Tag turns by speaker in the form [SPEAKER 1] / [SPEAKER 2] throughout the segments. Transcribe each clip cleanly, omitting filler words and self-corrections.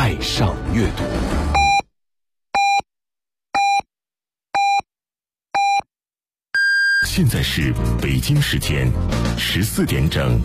[SPEAKER 1] 爱上阅读。现在是北京时间14点整。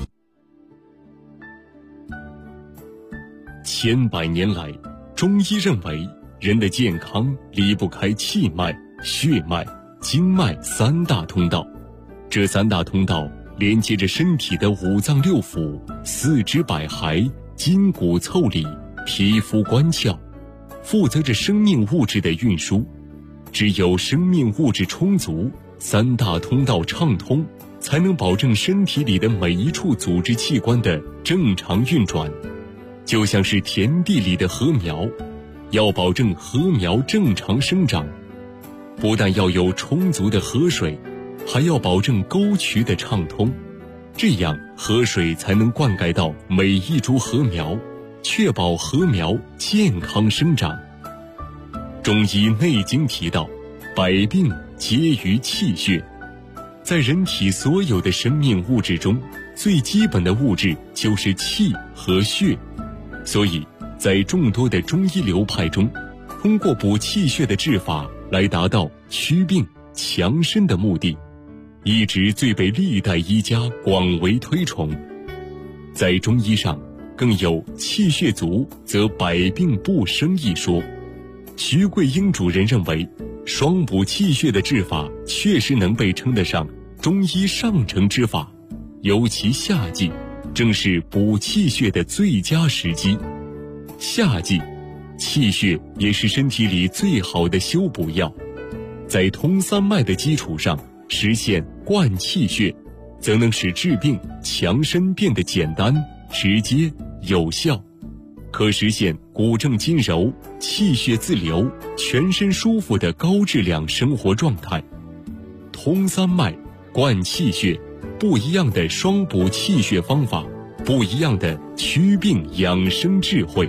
[SPEAKER 1] 千百年来，中医认为人的健康离不开气脉、血脉、经脉三大通道。这三大通道连接着身体的五脏六腑、四肢百骸、筋骨凑理、皮肤关窍，负责着生命物质的运输。只有生命物质充足，三大通道畅通，才能保证身体里的每一处组织器官的正常运转。就像是田地里的禾苗，要保证禾苗正常生长，不但要有充足的河水，还要保证沟渠的畅通，这样河水才能灌溉到每一株禾苗，确保禾苗健康生长。中医内经提到，百病皆于气血。在人体所有的生命物质中，最基本的物质就是气和血。所以在众多的中医流派中，通过补气血的治法来达到祛病强身的目的，一直最被历代医家广为推崇。在中医上更有气血足则百病不生一说。徐桂英主任认为，双补气血的治法确实能被称得上中医上乘之法，尤其夏季正是补气血的最佳时机。夏季气血也是身体里最好的修补药，在通三脉的基础上实现灌气血，则能使治病强身变得简单、直接、有效，可实现骨正筋柔、气血自流、全身舒服的高质量生活状态。通三脉、灌气血，不一样的双补气血方法，不一样的祛病养生智慧。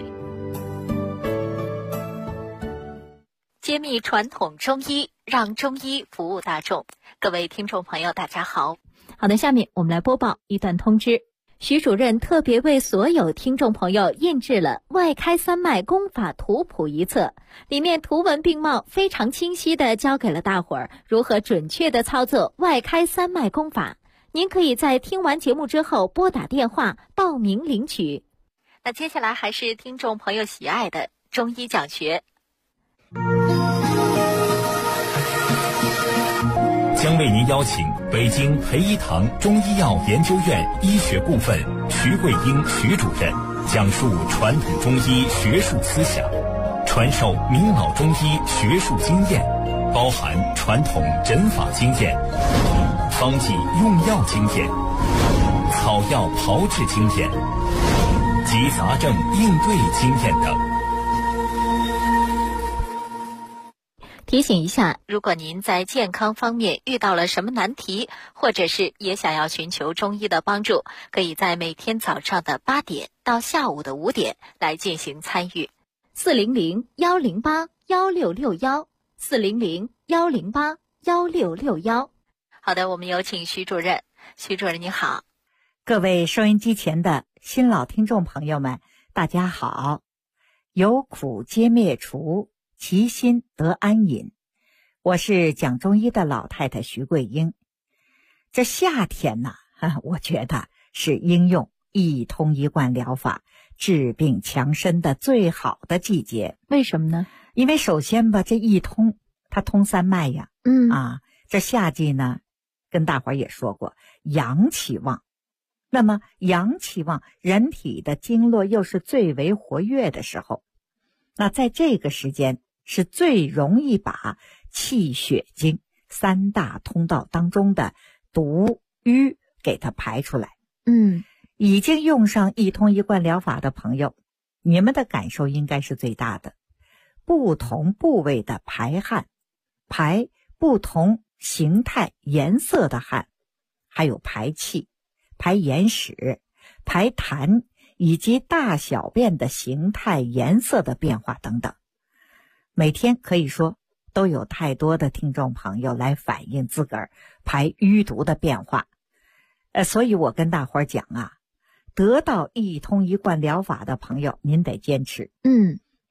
[SPEAKER 2] 揭秘传统中医，让中医服务大众。各位听众朋友，大家好。
[SPEAKER 3] 好的，下面我们来播报一段通知。徐主任特别为所有听众朋友印制了《外开三脉功法图谱》一册，里面图文并茂，非常清晰地教给了大伙儿如何准确地操作外开三脉功法。您可以在听完节目之后拨打电话报名领取。
[SPEAKER 2] 那接下来还是听众朋友喜爱的中医讲学。
[SPEAKER 4] 将为您邀请北京培一堂中医药研究院医学部分徐桂英徐主任讲述传统中医学术思想，传授明老中医学术经验，包含传统诊法经验、方剂用药经验、草药炮制经验及杂症应对经验等。
[SPEAKER 2] 提醒一下，如果您在健康方面遇到了什么难题，或者是也想要寻求中医的帮助，可以在每天早上的8点到下午的5点来进行参与。
[SPEAKER 3] 400-108-161，400-108-161。
[SPEAKER 2] 好的，我们有请徐主任。徐主任您好。
[SPEAKER 5] 各位收音机前的新老听众朋友们，大家好。有苦皆灭除，其心得安隐。我是讲中医的老太太徐桂英。这夏天呢，我觉得是应用一通一贯疗法治病强身的最好的季节。
[SPEAKER 3] 为什么呢？
[SPEAKER 5] 因为首先吧，这一通它通三脉呀。这夏季呢，跟大伙儿也说过，阳气旺。那么阳气旺，人体的经络又是最为活跃的时候，那在这个时间是最容易把气血经三大通道当中的毒瘀给它排出来。已经用上一通一贯疗法的朋友，你们的感受应该是最大的。不同部位的排汗，排不同形态颜色的汗，还有排气、排眼屎、排痰以及大小便的形态颜色的变化等等。每天可以说都有太多的听众朋友来反映自个儿排淤毒的变化。所以我跟大伙儿讲啊，得到一通一贯疗法的朋友，您得坚持。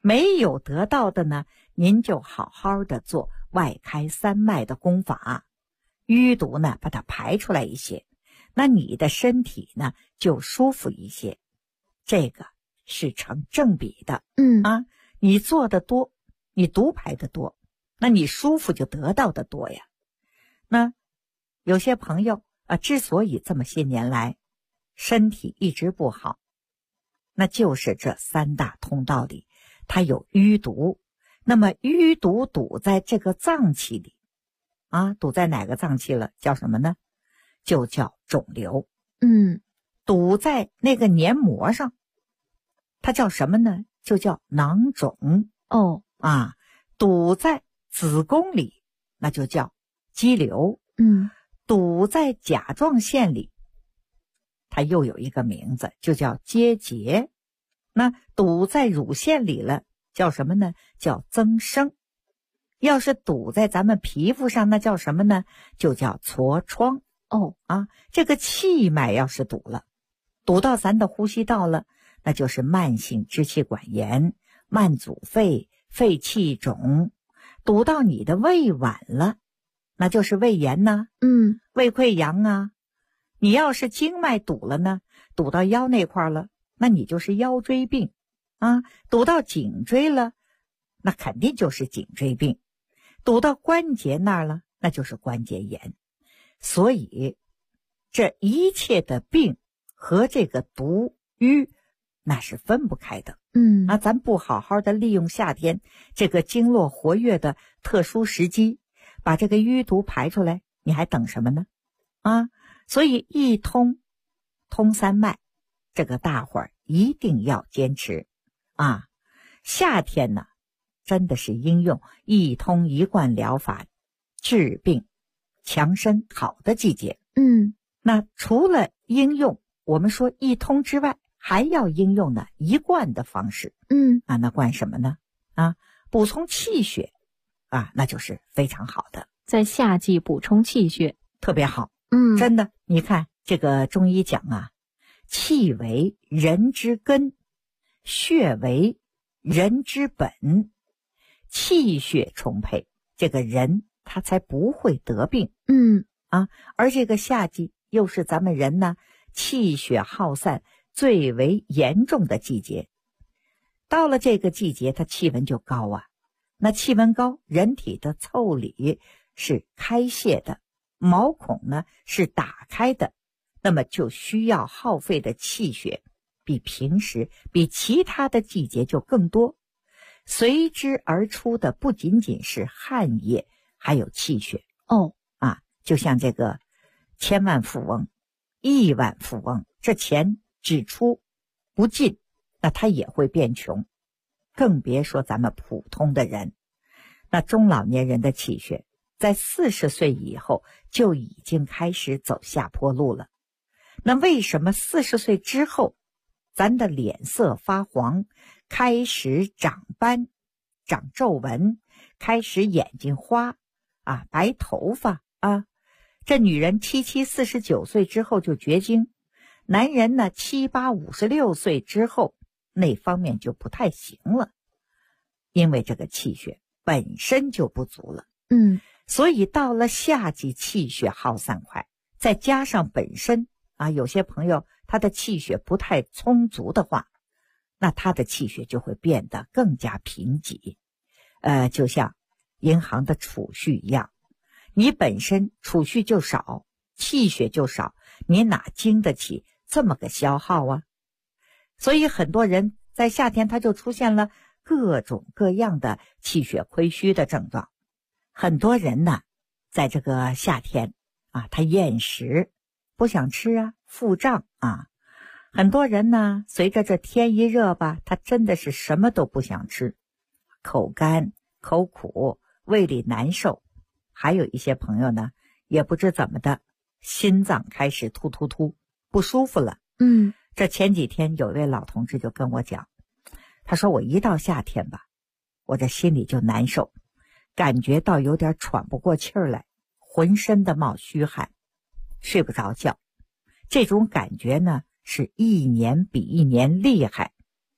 [SPEAKER 5] 没有得到的呢，您就好好的做外开三脉的功法，淤毒呢把它排出来一些，那你的身体呢就舒服一些，这个是成正比的。你做的多，你毒排的多，那你舒服就得到的多呀。那有些朋友之所以这么些年来身体一直不好，那就是这三大通道里它有淤毒。那么淤毒堵在这个脏器里堵在哪个脏器了？叫什么呢？就叫肿瘤。堵在那个黏膜上，它叫什么呢？就叫囊肿。堵在子宫里，那就叫肌瘤。堵在甲状腺里，它又有一个名字，就叫结节。那堵在乳腺里了，叫什么呢？叫增生。要是堵在咱们皮肤上，那叫什么呢？就叫痤疮。这个气脉要是堵了，堵到咱的呼吸道了，那就是慢性支气管炎、慢阻肺、肺气肿。堵到你的胃脘了，那就是胃炎呐，胃溃疡啊。你要是经脉堵了呢，堵到腰那块了，那你就是腰椎病堵到颈椎了，那肯定就是颈椎病。堵到关节那儿了，那就是关节炎。所以这一切的病和这个毒瘀那是分不开的。咱不好好的利用夏天这个经络活跃的特殊时机，把这个淤毒排出来，你还等什么呢？所以一通三脉，这个大伙儿一定要坚持夏天呢，真的是应用一通一贯疗法治病强身好的季节。那除了应用我们说一通之外，还要应用呢一贯的方式。那贯什么呢？补充气血那就是非常好的。
[SPEAKER 3] 在夏季补充气血
[SPEAKER 5] 特别好。真的，你看这个中医讲气为人之根，血为人之本，气血充沛，这个人他才不会得病。而这个夏季又是咱们人呢气血耗散最为严重的季节。到了这个季节，它气温就高那气温高，人体的腠理是开泄的，毛孔呢是打开的，那么就需要耗费的气血比平时比其他的季节就更多。随之而出的不仅仅是汗液，还有气血。就像这个千万富翁、亿万富翁，这钱只出不进，那他也会变穷，更别说咱们普通的人。那中老年人的气血在40岁以后就已经开始走下坡路了。那为什么40岁之后咱的脸色发黄，开始长斑、长皱纹，开始眼睛花白头发这女人77、49岁之后就绝经，男人呢78、56岁之后那方面就不太行了，因为这个气血本身就不足了。所以到了夏季气血耗散快，再加上本身有些朋友他的气血不太充足的话，那他的气血就会变得更加贫瘠。就像银行的储蓄一样，你本身储蓄就少，气血就少，你哪经得起这么个消耗所以很多人在夏天他就出现了各种各样的气血亏虚的症状。很多人呢在这个夏天他厌食，不想吃腹胀很多人呢随着这天一热吧，他真的是什么都不想吃，口干口苦，胃里难受。还有一些朋友呢也不知怎么的，心脏开始突不舒服了。这前几天有一位老同志就跟我讲，他说我一到夏天吧，我这心里就难受，感觉到有点喘不过气儿来，浑身的冒虚汗，睡不着觉。这种感觉呢是一年比一年厉害。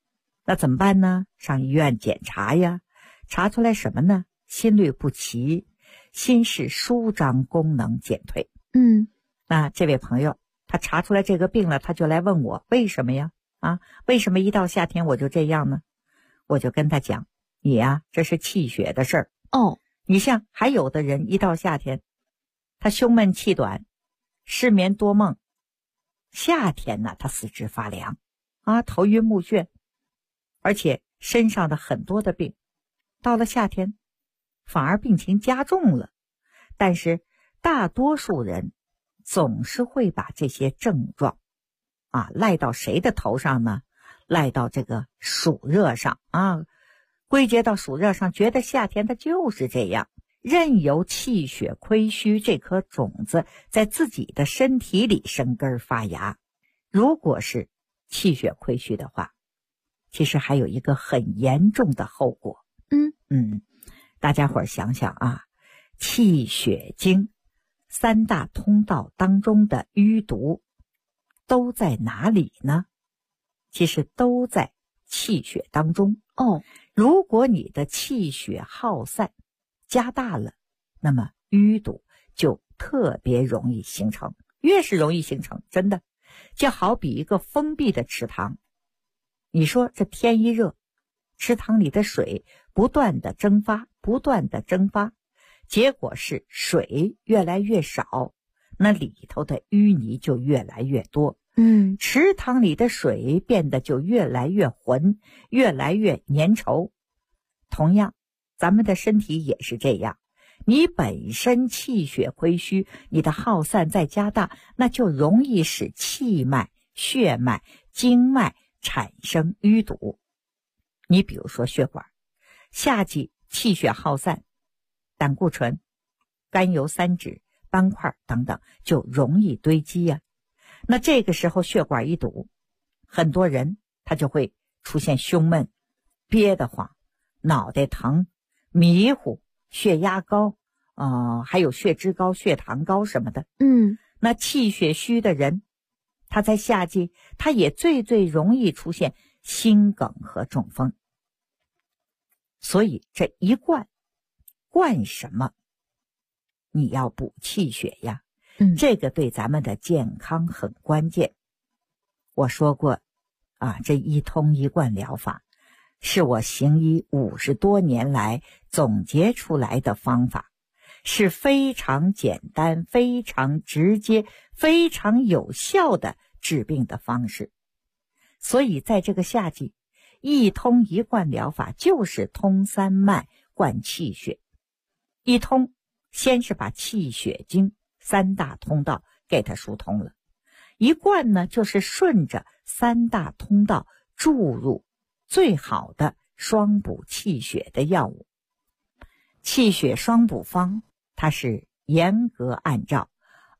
[SPEAKER 5] 那怎么办呢？上医院检查呀，查出来什么呢？心律不齐，心室舒张功能减退。那这位朋友他查出来这个病了，他就来问我为什么呀？为什么一到夏天我就这样呢？我就跟他讲，你呀，这是气血的事儿。你像还有的人一到夏天，他胸闷气短，失眠多梦，夏天呢他四肢发凉头晕目眩，而且身上的很多的病到了夏天反而病情加重了。但是大多数人总是会把这些症状赖到谁的头上呢？赖到这个暑热上归结到暑热上，觉得夏天它就是这样，任由气血亏虚这颗种子在自己的身体里生根发芽。如果是气血亏虚的话，其实还有一个很严重的后果。大家伙儿想想气血经三大通道当中的淤毒都在哪里呢？其实都在气血当中。如果你的气血耗散加大了，那么淤堵就特别容易形成，越是容易形成，真的就好比一个封闭的池塘。你说这天一热，池塘里的水不断的蒸发，结果是水越来越少，那里头的淤泥就越来越多。池塘里的水变得就越来越浑，越来越粘稠。同样，咱们的身体也是这样，你本身气血亏虚，你的耗散再加大，那就容易使气脉、血脉、经脉产生淤堵。你比如说血管，夏季气血耗散，胆固醇、甘油三酯、斑块等等就容易堆积呀。那这个时候血管一堵，很多人他就会出现胸闷、憋得慌、脑袋疼、迷糊、血压高还有血脂高、血糖高什么的。那气血虚的人，他在夏季他也最容易出现心梗和中风。所以这一灌什么？你要补气血呀。这个对咱们的健康很关键。我说过这一通一贯疗法是我行医50多年来总结出来的方法，是非常简单、非常直接、非常有效的治病的方式。所以在这个夏季，一通一贯疗法就是通三脉、灌气血。一通先是把气血经三大通道给它疏通了，一贯呢就是顺着三大通道注入最好的双补气血的药物。气血双补方它是严格按照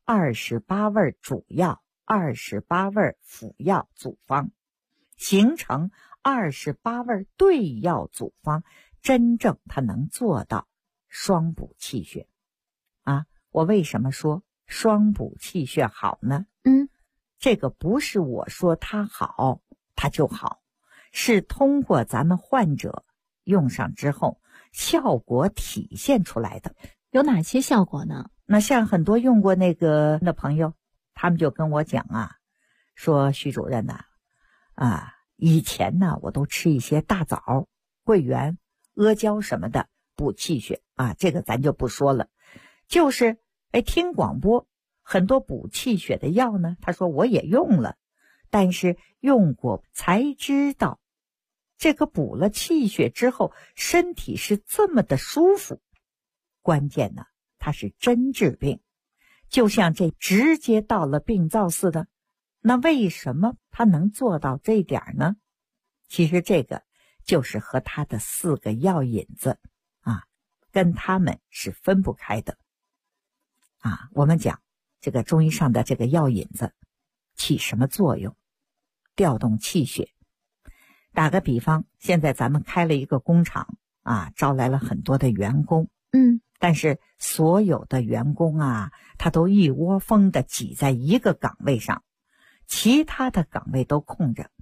[SPEAKER 5] 28味主药、28味辅药组方，形成28味对药组方，真正它能做到双补气血我为什么说双补气血好呢？这个不是我说它好它就好，是通过咱们患者用上之后效果体现出来的。
[SPEAKER 3] 有哪些效果呢？
[SPEAKER 5] 那像很多用过那个的朋友，他们就跟我讲说徐主任以前呢我都吃一些大枣、桂圆、阿胶什么的补气血这个咱就不说了。就是听广播很多补气血的药呢，他说我也用了，但是用过才知道这个补了气血之后身体是这么的舒服。关键呢它是真治病，就像这直接到了病灶似的。那为什么它能做到这点呢？其实这个就是和它的4个药引子跟它们是分不开的我们讲这个中医上的这个药引子起什么作用？调动气血。打个比方，现在咱们开了一个工厂招来了很多的员工但是所有的员工他都一窝蜂的挤在一个岗位上，其他的岗位都空着，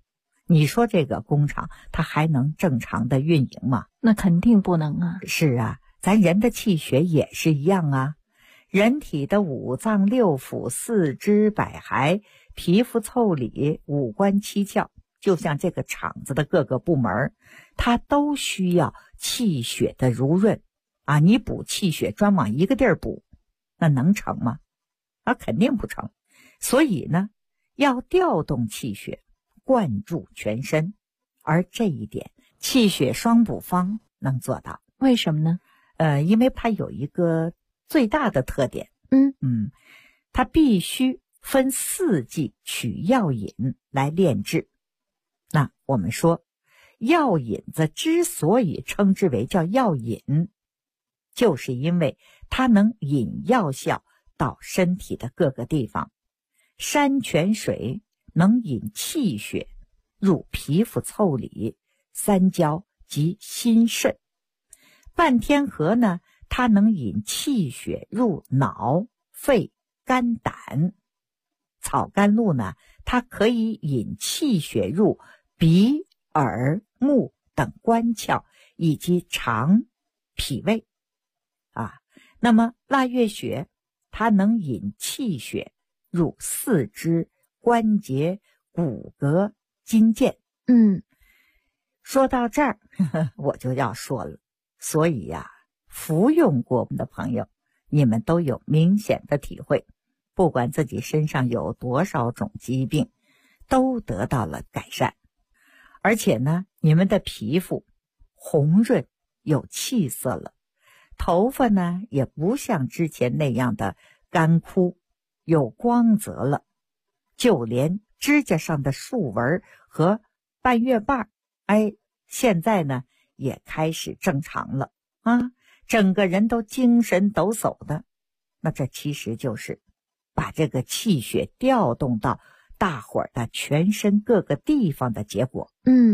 [SPEAKER 5] 你说这个工厂它还能正常的运营吗？
[SPEAKER 3] 那肯定不能啊。
[SPEAKER 5] 是啊，咱人的气血也是一样啊。人体的五脏六腑、四肢百骸、皮肤腠理、五官七窍，就像这个厂子的各个部门，它都需要气血的濡润啊。你补气血专往一个地儿补，那能成吗？肯定不成。所以呢，要调动气血，灌注全身，而这一点气血双补方能做到。
[SPEAKER 3] 为什么呢？
[SPEAKER 5] 因为它有一个最大的特点，它必须分4季取药引来炼制。那我们说药引子之所以称之为叫药引，就是因为它能引药效到身体的各个地方。山泉水能引气血入皮肤腠理、三焦及心肾。半天河呢，它能引气血入脑、肺、肝、胆。草甘露呢，它可以引气血入鼻、耳、目等官窍以及肠、脾胃。那么腊月雪它能引气血入四肢、关节、骨骼、筋腱。说到这儿我就要说了，所以呀，服用过我们的朋友，你们都有明显的体会，不管自己身上有多少种疾病，都得到了改善。而且呢，你们的皮肤红润有气色了，头发呢也不像之前那样的干枯，有光泽了，就连指甲上的竖纹和半月瓣，现在呢也开始正常了啊，整个人都精神抖擞的。那这其实就是把这个气血调动到大伙儿的全身各个地方的结果。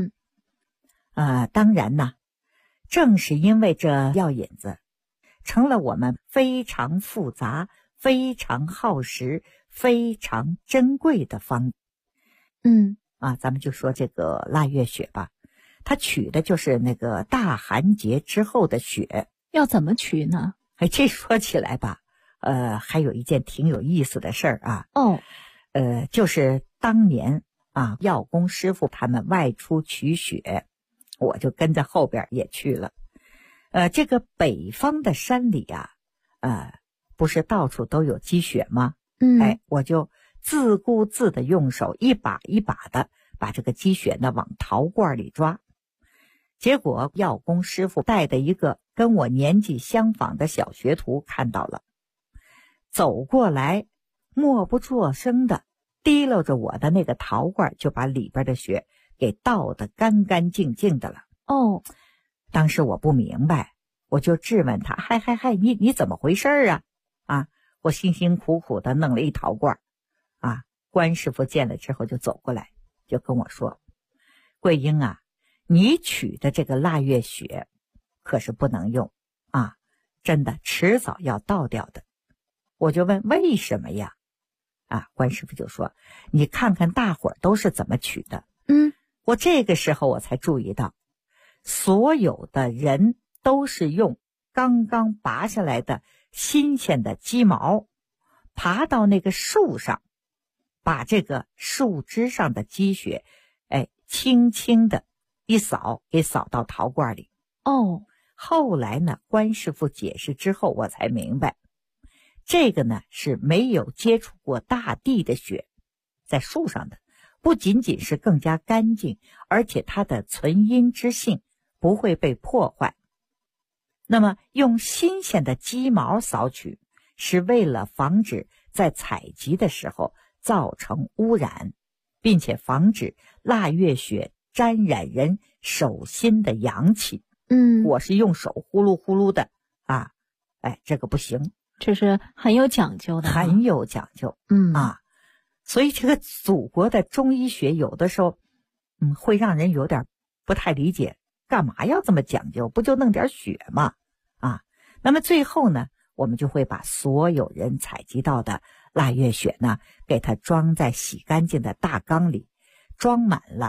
[SPEAKER 5] 当然呢，正是因为这药引子成了我们非常复杂、非常耗时、非常珍贵的方。咱们就说这个腊月雪吧，它取的就是那个大寒节之后的雪。
[SPEAKER 3] 要怎么取呢？
[SPEAKER 5] 这说起来吧，还有一件挺有意思的事儿啊。就是当年药工师傅他们外出取雪，我就跟在后边也去了。这个北方的山里不是到处都有积雪吗？我就自顾自的用手一把一把的把这个积雪呢往陶罐里抓。结果药工师傅带的一个跟我年纪相仿的小学徒看到了，走过来默不作声的提溜着我的那个陶罐，就把里边的雪给倒得干干净净的了。当时我不明白，我就质问他，嗨，你怎么回事啊？我辛辛苦苦的弄了一陶罐关师傅见了之后就走过来，就跟我说，桂英你取的这个腊月雪可是不能用真的迟早要倒掉的。我就问为什么呀？关师傅就说，你看看大伙儿都是怎么取的。我这个时候我才注意到，所有的人都是用刚刚拔下来的新鲜的鸡毛，爬到那个树上，把这个树枝上的积雪轻轻的一扫，给扫到陶罐里。后来呢，关师傅解释之后，我才明白，这个呢是没有接触过大地的雪，在树上的不仅仅是更加干净，而且它的存阴之性不会被破坏。那么用新鲜的鸡毛扫取，是为了防止在采集的时候造成污染，并且防止腊月雪沾染人手心的阳气。我是用手呼噜呼噜的这个不行，
[SPEAKER 3] 这是很有讲究的，
[SPEAKER 5] 很有讲究。所以这个祖国的中医学有的时候会让人有点不太理解，干嘛要这么讲究？不就弄点雪吗？那么最后呢，我们就会把所有人采集到的腊月雪呢，给它装在洗干净的大缸里，装满了，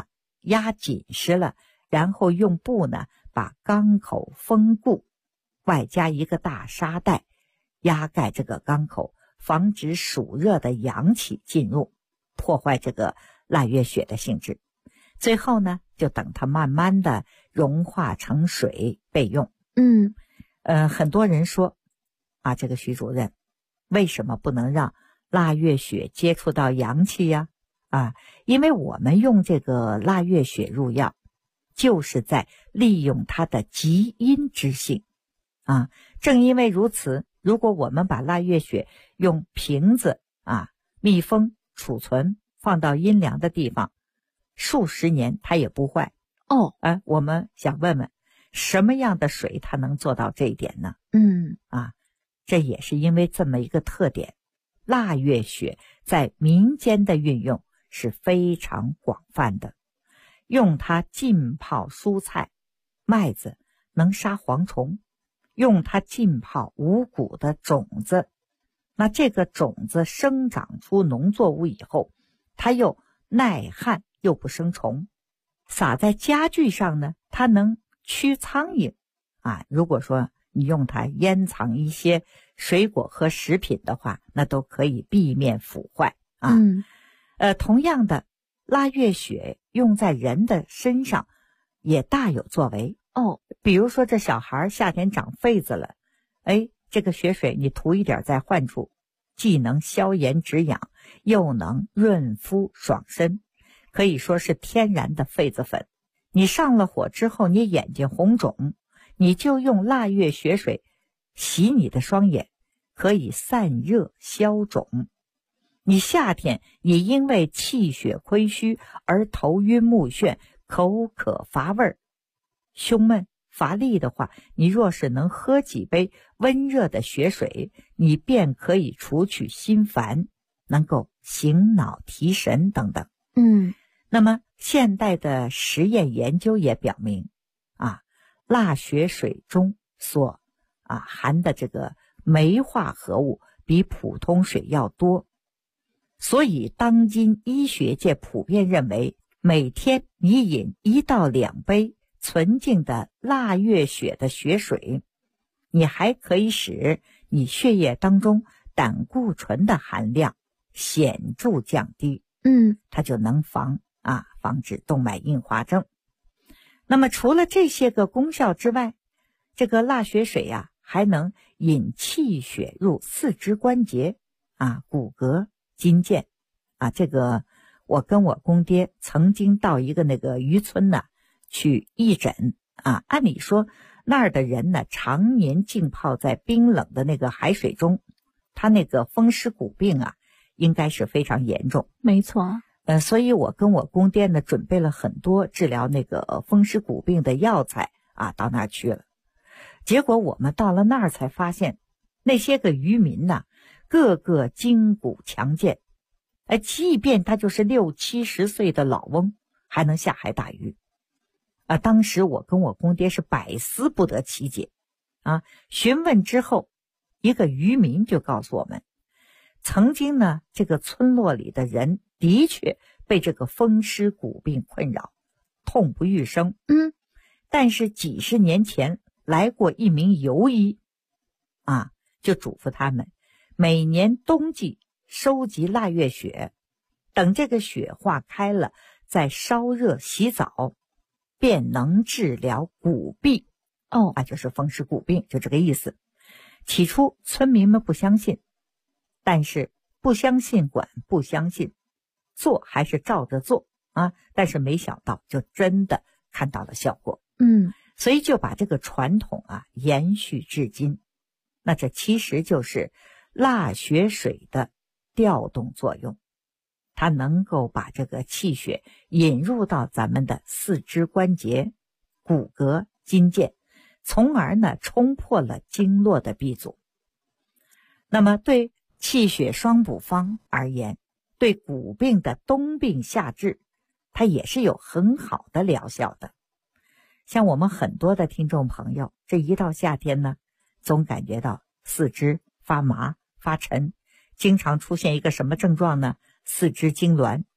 [SPEAKER 5] 压紧实了，然后用布呢把缸口封固，外加一个大沙袋压盖这个缸口，防止暑热的阳气进入，破坏这个腊月雪的性质。最后呢，就等它慢慢的融化成水备用。很多人说啊，这个徐主任为什么不能让腊月雪接触到阳气呀？因为我们用这个腊月雪入药，就是在利用它的极阴之性。正因为如此，如果我们把腊月雪用瓶子密封储存，放到阴凉的地方，数十年它也不坏。我们想问问，什么样的水它能做到这一点呢？这也是因为这么一个特点，腊月雪在民间的运用是非常广泛的。用它浸泡蔬菜，麦子能杀蝗虫；用它浸泡五谷的种子，那这个种子生长出农作物以后，它又耐旱又不生虫。撒在家具上呢，它能驱苍蝇。如果说你用它腌藏一些水果和食品的话，那都可以避免腐坏。同样的，腊月雪用在人的身上也大有作为。比如说这小孩夏天长痱子了，这个雪水你涂一点在患处，既能消炎止痒，又能润肤爽身，可以说是天然的痱子粉。你上了火之后，你眼睛红肿，你就用腊月雪水洗你的双眼，可以散热消肿。你夏天你因为气血亏虚而头晕目眩、口渴乏味、胸闷乏力的话，你若是能喝几杯温热的雪水，你便可以除去心烦，能够醒脑提神等等。那么现代的实验研究也表明腊雪水中所含的这个酶化合物比普通水要多，所以当今医学界普遍认为，每天你饮1到2杯纯净的腊月雪的雪水，你还可以使你血液当中胆固醇的含量显著降低。它就能防止动脉硬化症。那么除了这些个功效之外，这个腊雪水还能引气血入四肢关节骨骼筋腱。这个我跟我公爹曾经到一个那个渔村去义诊按理说那儿的人呢常年浸泡在冰冷的那个海水中，他那个风湿骨病应该是非常严重。
[SPEAKER 3] 没错。
[SPEAKER 5] 所以我跟我公爹呢准备了很多治疗那个风湿骨病的药材到那儿去了。结果我们到了那儿才发现，那些个渔民个个筋骨强健，即便他就是60、70岁的老翁，还能下海打鱼。当时我跟我公爹是百思不得其解询问之后，一个渔民就告诉我们，曾经呢这个村落里的人的确被这个风湿骨病困扰，痛不欲生。但是几十年前来过一名游医就嘱咐他们每年冬季收集腊月雪，等这个雪化开了再烧热洗澡，便能治疗骨痹。就是风湿骨病，就这个意思。起初村民们不相信，但是不相信管不相信，做还是照着做但是没想到就真的看到了效果。所以就把这个传统延续至今。那这其实就是腊雪水的调动作用，它能够把这个气血引入到咱们的四肢关节、骨骼、筋腱，从而呢冲破了经络的闭阻。那么对气血双补方而言，对骨病的冬病夏治，它也是有很好的疗效的。像我们很多的听众朋友，这一到夏天呢，总感觉到四肢发麻发沉，经常出现一个什么症状呢？四肢痉挛，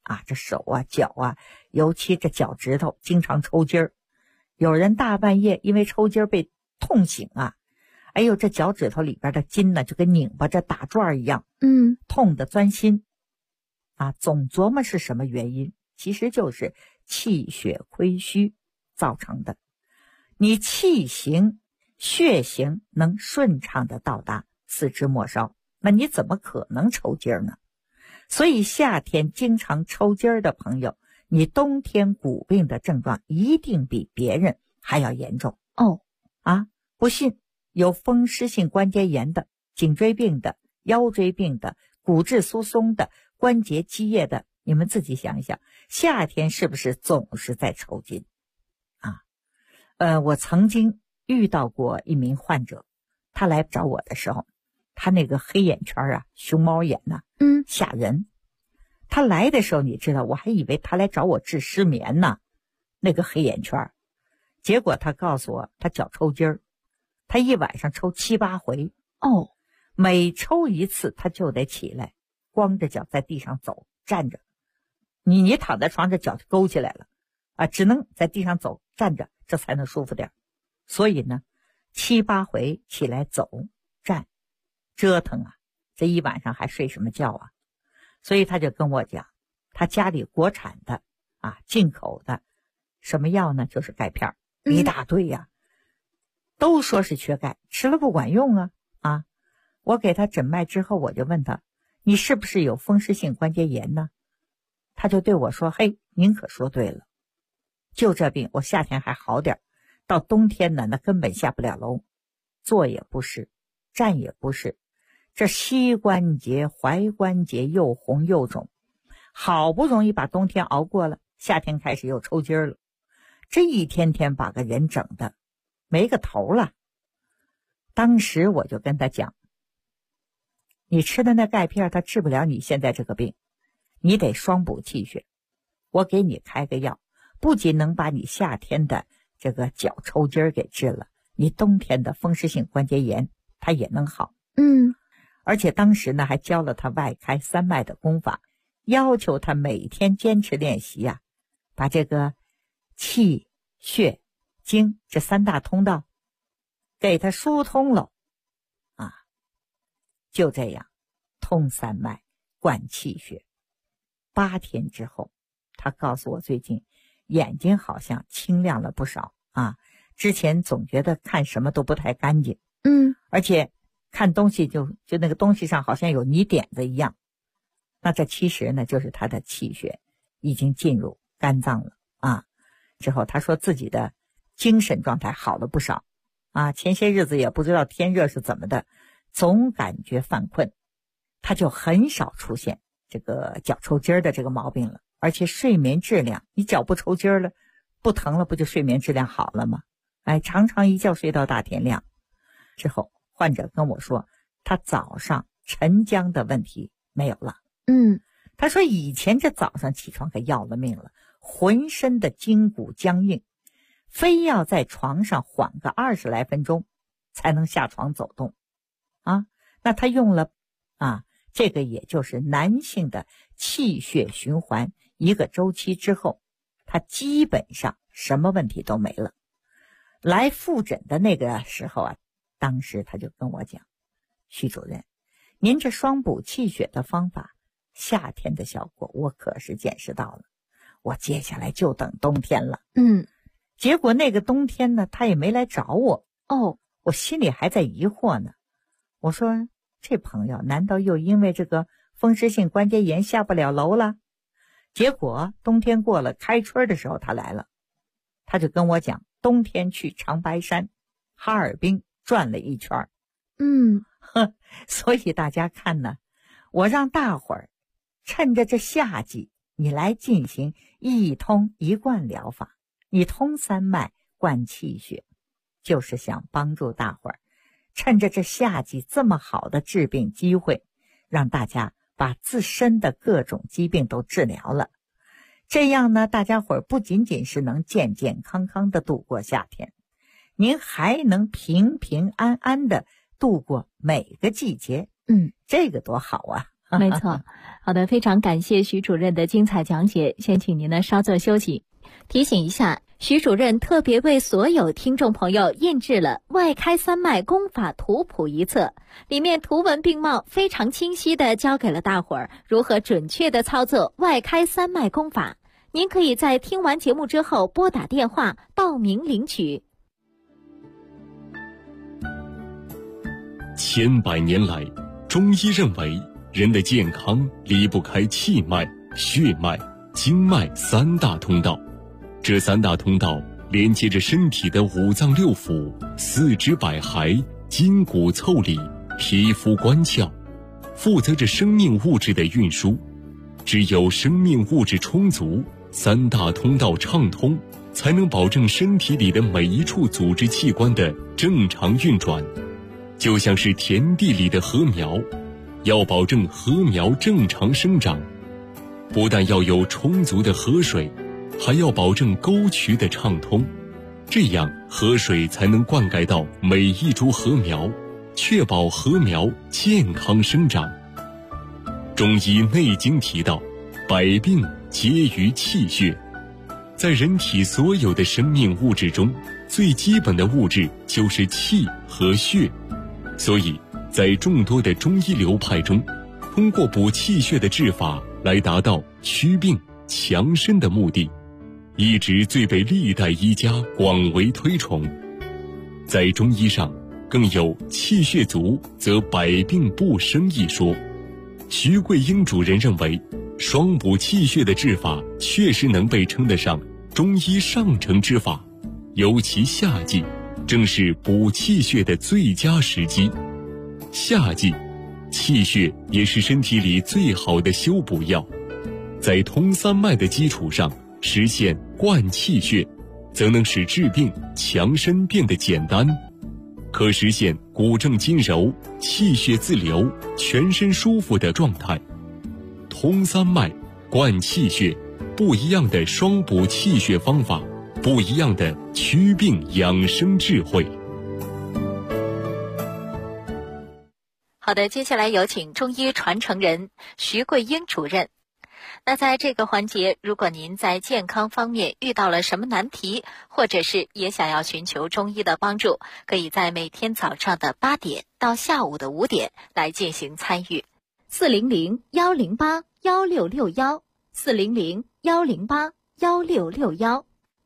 [SPEAKER 5] 啊，这手啊脚啊，尤其这脚趾头经常抽筋儿。有人大半夜因为抽筋儿被痛醒啊，哎呦，这脚趾头里边的筋呢就跟拧巴着打转一样，痛得钻心啊。总琢磨是什么原因，其实就是气血亏虚造成的。你气行血行能顺畅的到达四肢末梢，那你怎么可能抽筋呢？所以夏天经常抽筋的朋友，你冬天骨病的症状一定比别人还要严重。不信，有风湿性关节炎的、颈椎病的、腰椎病的、骨质疏松的、关节积液的，你们自己想一想，夏天是不是总是在抽筋啊？我曾经遇到过一名患者，他来找我的时候，他那个黑眼圈啊，熊猫眼呐，吓人。他来的时候，你知道，我还以为他来找我治失眠呢，那个黑眼圈。结果他告诉我，他脚抽筋儿，他一晚上抽7、8回。每抽一次他就得起来，光着脚在地上走，站着。你躺在床上，脚就勾起来了啊，只能在地上走，站着，这才能舒服点。所以呢，7、8回起来走站折腾啊，这一晚上还睡什么觉啊？所以他就跟我讲，他家里国产的啊，进口的什么药呢？就是钙片，一大堆呀，都说是缺钙，吃了不管用啊。我给他诊脉之后，我就问他，你是不是有风湿性关节炎呢？他就对我说，嘿，您可说对了，就这病我夏天还好点，到冬天呢，那根本下不了楼，坐也不是，站也不是，这膝关节、踝关节又红又肿，好不容易把冬天熬过了，夏天开始又抽筋了，这一天天把个人整的没个头了。当时我就跟他讲，你吃的那钙片它治不了你现在这个病，你得双补气血。我给你开个药，不仅能把你夏天的这个脚抽筋给治了，你冬天的风湿性关节炎它也能好。而且当时呢还教了他外开3脉的功法，要求他每天坚持练习啊，把这个气血经这3大通道给他疏通了啊。就这样通3脉灌气血，8天之后，他告诉我最近眼睛好像清亮了不少啊，之前总觉得看什么都不太干净，而且看东西就那个东西上好像有泥点子一样。那这其实呢，就是他的气血已经进入肝脏了啊。之后他说自己的精神状态好了不少啊，前些日子也不知道天热是怎么的，总感觉犯困，他就很少出现这个脚抽筋的这个毛病了。而且睡眠质量，你脚不抽筋了，不疼了，不就睡眠质量好了吗？常常一觉睡到大天亮。之后患者跟我说，他早上晨僵的问题没有了。他说以前这早上起床可要了命了，浑身的筋骨僵硬，非要在床上缓个20来分钟才能下床走动啊。那他用了这个也就是男性的气血循环1个周期之后，他基本上什么问题都没了。来复诊的那个时候啊，当时他就跟我讲，徐主任，您这双补气血的方法夏天的效果我可是见识到了，我接下来就等冬天了。结果那个冬天呢，他也没来找我。我心里还在疑惑呢，我说这朋友难道又因为这个风湿性关节炎下不了楼了？结果冬天过了，开春的时候他来了，他就跟我讲，冬天去长白山、哈尔滨转了一圈。所以大家看呢，我让大伙儿趁着这夏季，你来进行一通一贯疗法，你通3脉灌气血，就是想帮助大伙儿趁着这夏季这么好的治病机会，让大家把自身的各种疾病都治疗了。这样呢，大家伙儿不仅仅是能健健康康的度过夏天，您还能平平安安的度过每个季节。这个多好啊。
[SPEAKER 3] 没错， 好的，非常感谢徐主任的精彩讲解，先请您呢稍作休息。提醒一下，徐主任特别为所有听众朋友印制了《外开三脉功法图谱》一册，里面图文并茂，非常清晰地教给了大伙儿如何准确地操作外开三脉功法。您可以在听完节目之后拨打电话报名领取。
[SPEAKER 1] 千百年来，中医认为人的健康离不开气脉、血脉、经脉三大通道。这三大通道连接着身体的五脏六腑、四肢百骸、筋骨腠理、皮肤关窍，负责着生命物质的运输。只有生命物质充足，三大通道畅通，才能保证身体里的每一处组织器官的正常运转。就像是田地里的禾苗，要保证禾苗正常生长，不但要有充足的河水，还要保证沟渠的畅通，这样河水才能灌溉到每一株禾苗，确保禾苗健康生长。中医《内经》提到，百病皆于气血。在人体所有的生命物质中，最基本的物质就是气和血。所以在众多的中医流派中，通过补气血的治法来达到祛病强身的目的，一直最被历代医家广为推崇。在中医上更有气血足则百病不生一说。徐桂英主任认为，双补气血的治法确实能被称得上中医上乘之法，尤其夏季正是补气血的最佳时机。夏季气血也是身体里最好的修补药，在通三脉的基础上实现灌气血，则能使治病强身变得简单，可实现骨正筋柔、气血自流、全身舒服的状态。通三脉、灌气血，不一样的双补气血方法，不一样的祛病养生智慧。
[SPEAKER 2] 好的，接下来有请中医传承人徐桂英主任。那在这个环节，如果您在健康方面遇到了什么难题，或者是也想要寻求中医的帮助，可以在每天早上的8点到下午的5点来进行参与。
[SPEAKER 3] 400-108-1661 400-108-1661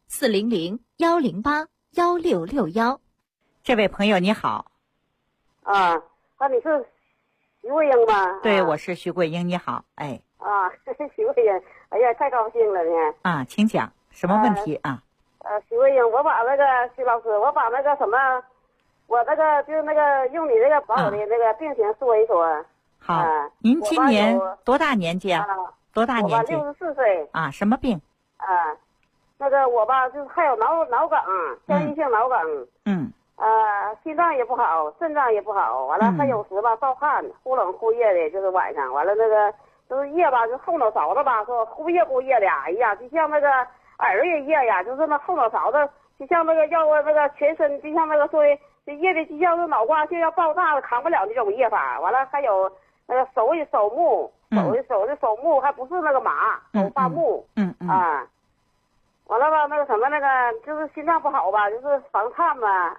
[SPEAKER 3] 400-108-1661。
[SPEAKER 5] 这位朋友你好。
[SPEAKER 6] 你是徐桂英吗？
[SPEAKER 5] 对，我是徐桂英，你好。哎。
[SPEAKER 6] 徐桂英，哎呀，太高兴了呢。
[SPEAKER 5] 请讲，什么问题啊？
[SPEAKER 6] 徐桂英，我把那个徐老师，我把那个什么，我那个就是那个用你那个把我的那个病情说一说。
[SPEAKER 5] 好，您今年多大年纪啊？多大年纪
[SPEAKER 6] ？64岁。
[SPEAKER 5] 什么病？
[SPEAKER 6] 那个我吧，就是还有脑梗，僵硬性脑梗。心脏也不好，肾脏也不好，完了还有时吧盗汗，忽冷忽热的，就是晚上，完了那个就是夜吧，就后脑勺子吧，说忽热忽热的，哎呀，就像那个耳朵也热呀，就是那后脑勺子，就像那个要那个全身，就像那个说的，这热的就像是脑瓜就要爆炸了，扛不了那种热法。完了还有那个手木还不是那个麻，手发木。完了吧，那个什么，那个就是心脏不好吧，就是房颤吧，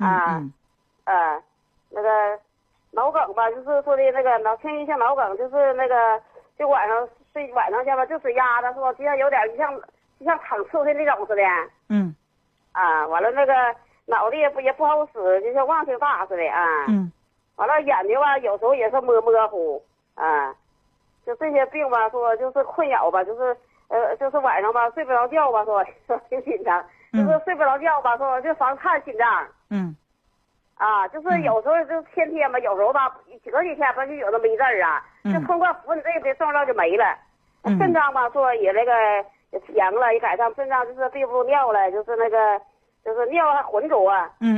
[SPEAKER 6] 那个脑梗吧，就是说的那个偏硬性脑梗，就是那个就晚上去吧，就水压的，说就像有点就像躺刺的那种似的。完了那个脑袋也不好使，就像忘性大似的啊。完了眼睛吧，有时候也是模糊就这些病吧，说就是困扰吧，就是晚上吧睡不着觉吧，说挺紧张，就是睡不着觉吧，说就房颤心脏。就是有时候就天天吧，有时候吧隔几天吧就有那么一阵儿就通过服你这个症状就没了。肾脏吧说也那个也阳了，也改善肾脏就是并不尿了，就是那个就是尿还浑浊。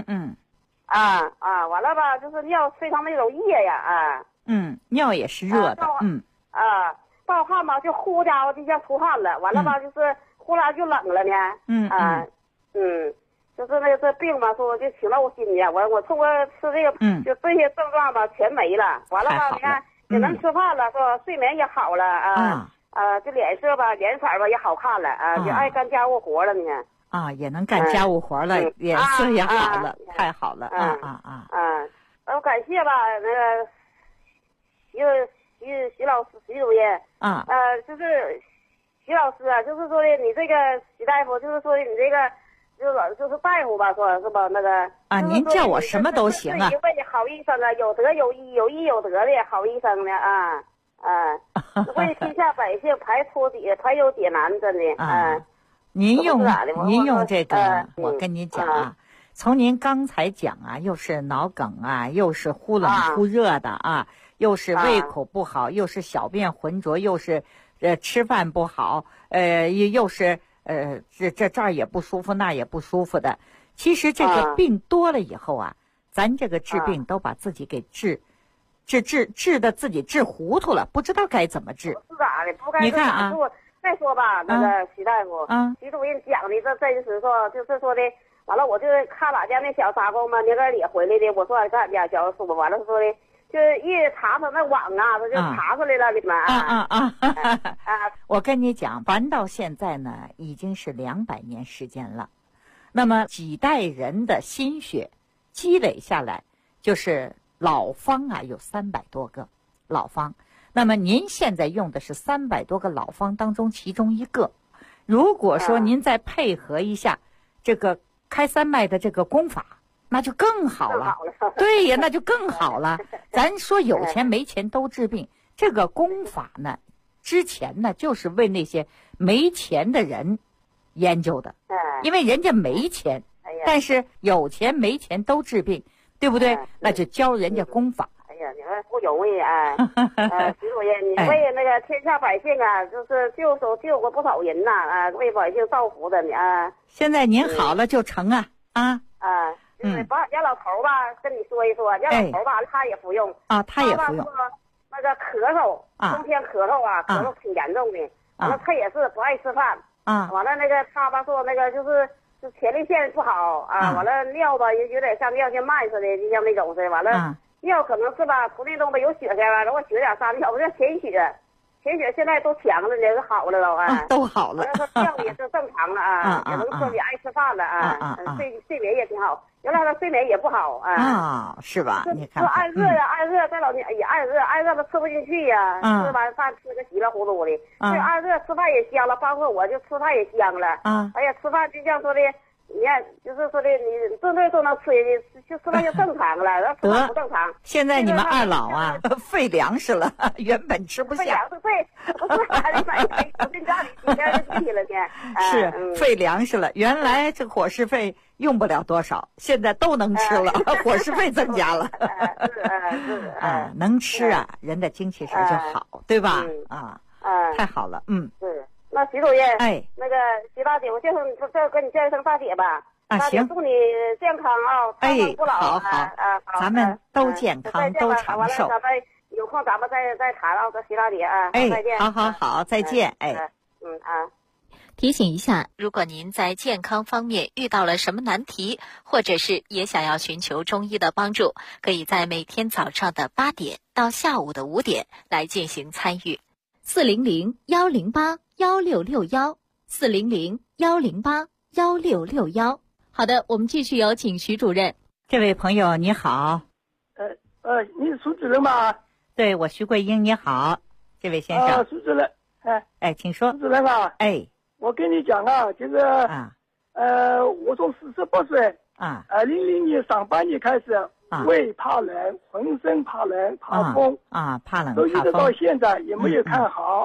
[SPEAKER 6] 完了吧就是尿非常那种热呀。
[SPEAKER 5] 尿也是热的。
[SPEAKER 6] 盗汗吧，就呼家伙就像出汗了，完了吧就是呼啦就冷了呢。就是那个这病吧，说就挺闹心的。我通过吃这个，就这些症状吧全没了。完了吧，你看也能吃饭了，说睡眠也好了这脸色吧，脸色吧也好看了也爱干家务活了，你看
[SPEAKER 5] 也能干家务活了，脸色也好了，太好了
[SPEAKER 6] 我感谢吧那个徐老师徐主任就是徐老师啊，就是说的你这个徐大夫，就是说的你这个就是大夫吧，说是吧那个
[SPEAKER 5] 您叫我什么都行啊，
[SPEAKER 6] 是一位好医生啊，有德有义有德的好医生呢为天下百姓排忧解难，真的
[SPEAKER 5] 您用这个，我跟你讲从您刚才讲又是脑梗又是忽冷忽热的又是胃口不好，又是小便浑浊，又是吃饭不好，又是这儿也不舒服，那也不舒服的。其实这个病多了以后咱这个治病都把自己给治的自己治糊涂了，不知道该怎么治。
[SPEAKER 6] 是咋的？不该
[SPEAKER 5] 你看
[SPEAKER 6] 再说吧，那个徐大夫，徐主任讲的这真实说，就是说的，完了我就看俺家那小杂工嘛，年个里回来的，我说俺俺家小叔，完了说的，就是一查他那网他就查出来了，你们
[SPEAKER 5] 我跟你讲，玩到现在呢，已经是200年时间了，那么几代人的心血积累下来，就是老方有300多个老方。那么您现在用的是300多个老方当中其中一个，如果说您再配合一下这个开三脉的这个功法，那就更好了。对呀，那就更好了。咱说有钱没钱都治病，这个功法呢，之前呢就是为那些没钱的人研究的，因为人家没钱，但是有钱没钱都治病，对不对？那就教人家功法。
[SPEAKER 6] 你们不容易徐主任，你为那个天下百姓就是救过不少人为百姓造福的你
[SPEAKER 5] 现在您好了就成
[SPEAKER 6] 就是把俺家老头吧跟你说一说，俺家老头吧他也服用
[SPEAKER 5] 他也服用
[SPEAKER 6] 那个咳嗽冬天咳嗽咳嗽挺严重的，完了他也是不爱吃饭完了那个他吧说那个就是前列腺不好完了尿吧有点像尿腺慢似的，就像那种似的，完了尿可能是吧从那东北有血在了，我血点撒尿，我这潜血现在都强了呢，都好了
[SPEAKER 5] 都好了，
[SPEAKER 6] 尿也是正常了也能说也爱吃饭了睡眠也挺好，原来他睡眠也不好
[SPEAKER 5] 是吧？你看
[SPEAKER 6] 爱热爱热，在老年也爱热的吃不进去吃完饭吃个稀里糊涂的这爱热吃饭也香了，包括我就吃饭也香了哎呀吃饭就像说的你看，就是说的，你顿顿都能吃进去，就吃饭就正常了，然后吃饭不正常。
[SPEAKER 5] 现在你们二老费粮食了，原本吃不下。
[SPEAKER 6] 费粮食费，不是还得买进家里几天就进去了呢。
[SPEAKER 5] 是费粮食了，原来这伙食费用不了多少，现在都能吃了，伙食费增加了。
[SPEAKER 6] 是
[SPEAKER 5] 能吃人的精气神就好，对吧？太好了，
[SPEAKER 6] 是。那徐主任，
[SPEAKER 5] 那
[SPEAKER 6] 个徐大姐，我这跟你叫一声大姐吧。
[SPEAKER 5] 行，
[SPEAKER 6] 祝你健康长生不老
[SPEAKER 5] 好，咱们都健康，都长寿。
[SPEAKER 6] 咱们有空咱们再谈这徐大姐再见。
[SPEAKER 5] 好，再见，
[SPEAKER 2] 提醒一下，如果您在健康方面遇到了什么难题，或者是也想要寻求中医的帮助，可以在每天早上的8点到下午的5点来进行参与。400-108-1661，400-108-1661。好的，我们继续有请徐主任。
[SPEAKER 5] 这位朋友你好。
[SPEAKER 7] 你是苏主任吗？
[SPEAKER 5] 对，我徐桂英，你好，这位先生。
[SPEAKER 7] 苏主任，
[SPEAKER 5] 请说。
[SPEAKER 7] 苏主任我跟你讲就是我从48岁00年上半年开始胃怕冷，浑身怕冷，怕风
[SPEAKER 5] 怕冷，
[SPEAKER 7] 都一直到现在也没有看好。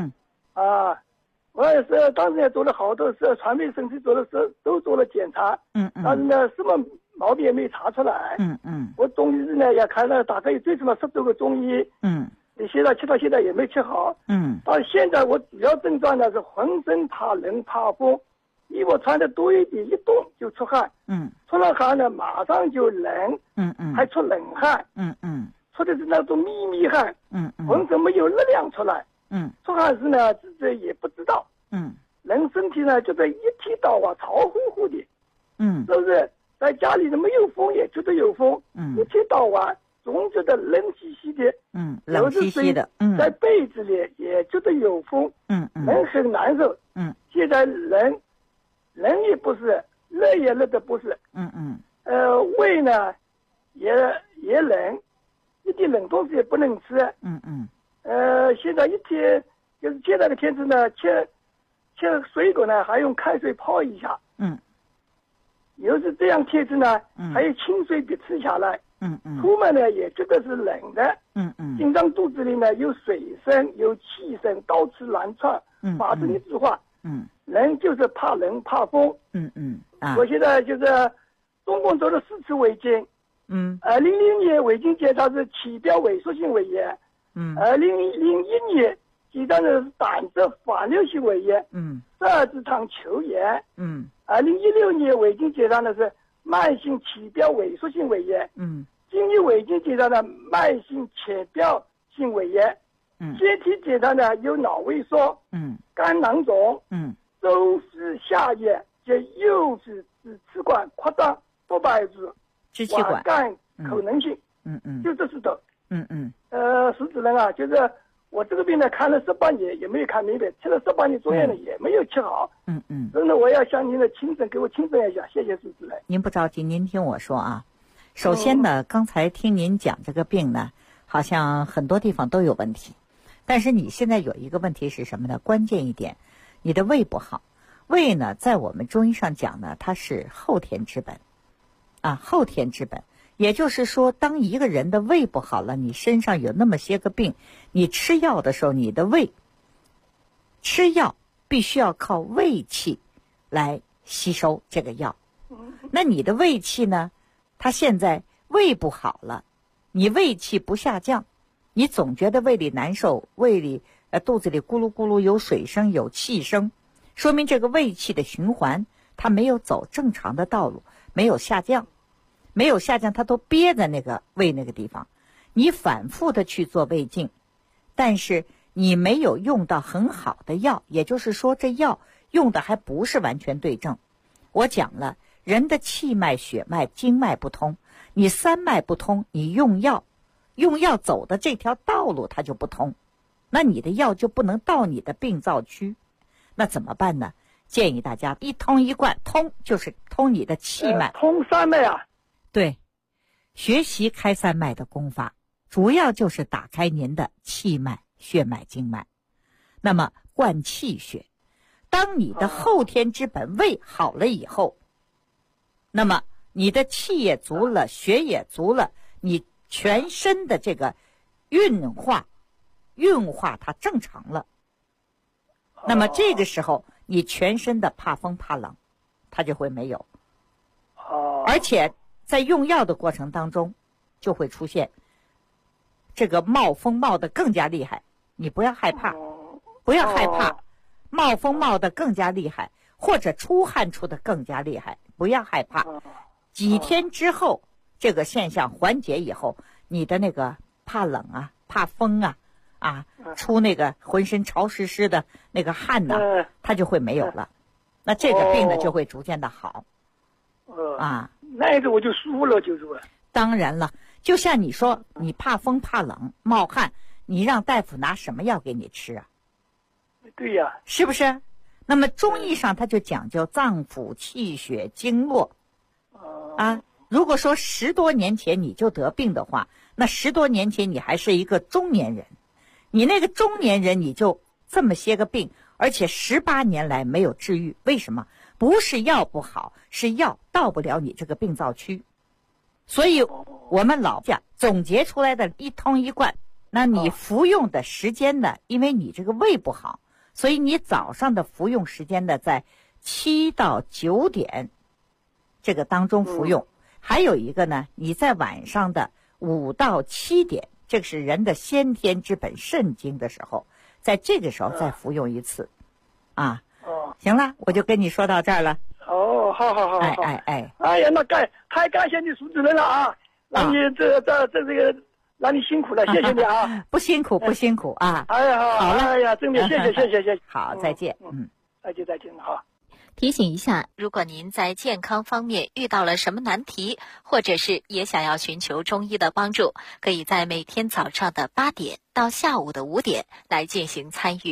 [SPEAKER 7] 我也是当时也做了好多事，传媒身体做的事都做了检查，但是呢什么毛病也没查出来。我中医呢也看了大概有最起码10多个中医。你现在吃到现在也没吃好。到现在我主要症状呢是浑身怕冷怕风，衣服穿的多一点，一动就出汗。出了汗呢马上就冷。还出冷汗。出的是那种咪咪汗。浑身没有力量出来。出汗时呢自己也不知道。人身体呢就是一天到晚潮乎乎的。是不是在家里呢没有风也觉得有风。一天到晚总觉得冷兮兮的，
[SPEAKER 5] 冷兮兮的，
[SPEAKER 7] 在被子里也觉得有风，人很难受，现在冷也不是，热也热的不是，胃呢也冷，一点冷东西也不能吃，现在一天就是现在的天气呢，切水果呢还用开水泡一下，有时这样天气呢，还有清水别吃下来，出门呢也觉得是冷的，经常肚子里呢有水声有气声，到处乱窜，发生一句话，人就是怕冷怕风，我现在就是总共做了4次胃镜，00年胃镜检查是体表萎缩性胃炎，2001年检查的是胆汁反流性胃炎，12指肠球炎，2016年胃镜检查的是慢性体表萎缩性胃炎，今年胃镜检查的慢性浅表性胃炎，腺体检查呢有脑萎缩，肝囊肿，周氏下叶及右支支管扩张不排除瓦肝可能性，就这是的，实质人啊，就是我这个病呢看了18年也没有看明白，吃了18年中药呢也没有吃好，真的我要向您的亲诊给我亲诊一下，谢谢主持人。
[SPEAKER 5] 您不着急，您听我说啊。首先呢，刚才听您讲这个病呢，好像很多地方都有问题，但是你现在有一个问题是什么呢？关键一点，你的胃不好。胃呢，在我们中医上讲呢，它是后天之本，后天之本。也就是说，当一个人的胃不好了，你身上有那么些个病，你吃药的时候，你的胃吃药必须要靠胃气来吸收这个药。那你的胃气呢？它现在胃不好了，你胃气不下降，你总觉得胃里难受，胃里肚子里咕噜咕噜有水声有气声，说明这个胃气的循环它没有走正常的道路，没有下降，它都憋在那个胃那个地方。你反复的去做胃镜，但是你没有用到很好的药，也就是说这药用的还不是完全对症。我讲了，人的气脉血脉经脉不通，你3脉不通，你用药走的这条道路它就不通，那你的药就不能到你的病灶区。那怎么办呢？建议大家一通一贯，通就是通你的气脉，
[SPEAKER 7] 通3脉啊。
[SPEAKER 5] 对，学习开3脉的功法，主要就是打开您的气脉血脉经脉，那么灌气血。当你的后天之本胃好了以后，那么你的气也足了，血也足了，你全身的这个运化它正常了，那么这个时候你全身的怕风怕冷它就会没有，而且在用药的过程当中就会出现这个冒风冒得更加厉害，你不要害怕，冒风冒得更加厉害，或者出汗出得更加厉害，不要害怕。几天之后这个现象缓解以后，你的那个怕冷啊怕风啊出那个浑身潮湿湿的那个汗呐，它就会没有了，那这个病呢就会逐渐的好
[SPEAKER 7] 那个我就舒服了，就是了。
[SPEAKER 5] 当然了，就像你说你怕风怕冷冒汗，你让大夫拿什么药给你吃啊？
[SPEAKER 7] 对呀，
[SPEAKER 5] 是不是？那么中医上它就讲究脏腑气血经络如果说10多年前你就得病的话，那10多年前你还是一个中年人，你那个中年人你就这么些个病，而且18年来没有治愈，为什么？不是药不好，是药到不了你这个病灶区。所以我们老讲总结出来的一通一贯，那你服用的时间呢，因为你这个胃不好，所以你早上的服用时间呢在7到9点这个当中服用，还有一个呢你在晚上的5到7点，这个是人的先天之本肾经的时候，在这个时候再服用一次行了，我就跟你说到这儿了。
[SPEAKER 7] 好。哎呀，那太感谢你主持人了啊！让你这个让你辛苦了，谢谢你啊！
[SPEAKER 5] 不辛苦啊！
[SPEAKER 7] 哎呀，好了，哎呀，真的谢谢。
[SPEAKER 5] 好，再见。
[SPEAKER 7] 再见，好。
[SPEAKER 2] 提醒一下，如果您在健康方面遇到了什么难题，或者是也想要寻求中医的帮助，可以在每天早上的8点到下午的5点来进行参与。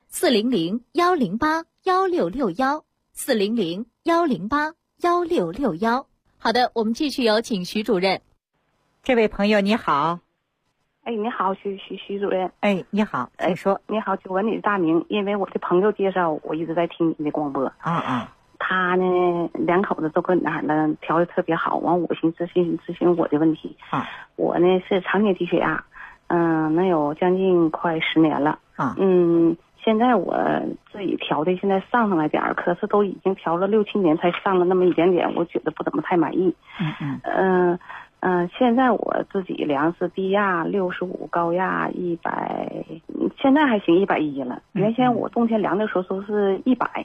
[SPEAKER 3] 400-108-1661，400-108-1661。好的，我们继续有请徐主任。
[SPEAKER 5] 这位朋友你好。
[SPEAKER 8] 哎，你好，徐主任。
[SPEAKER 5] 哎，你好，你说。
[SPEAKER 8] 你好，请问你的大名？因为我的朋友介绍，我一直在听你的广播。他呢，2口子都搁哪儿呢？调的特别好。完，我寻咨询我的问题。我呢是常年低血压，能有将近快10年了。现在我自己调的，现在上来点儿，可是都已经调了6、7年才上了那么一点点，我觉得不怎么太满意。现在我自己量是低压65，高压100，现在还行110了。原先我冬天量的时候都是100。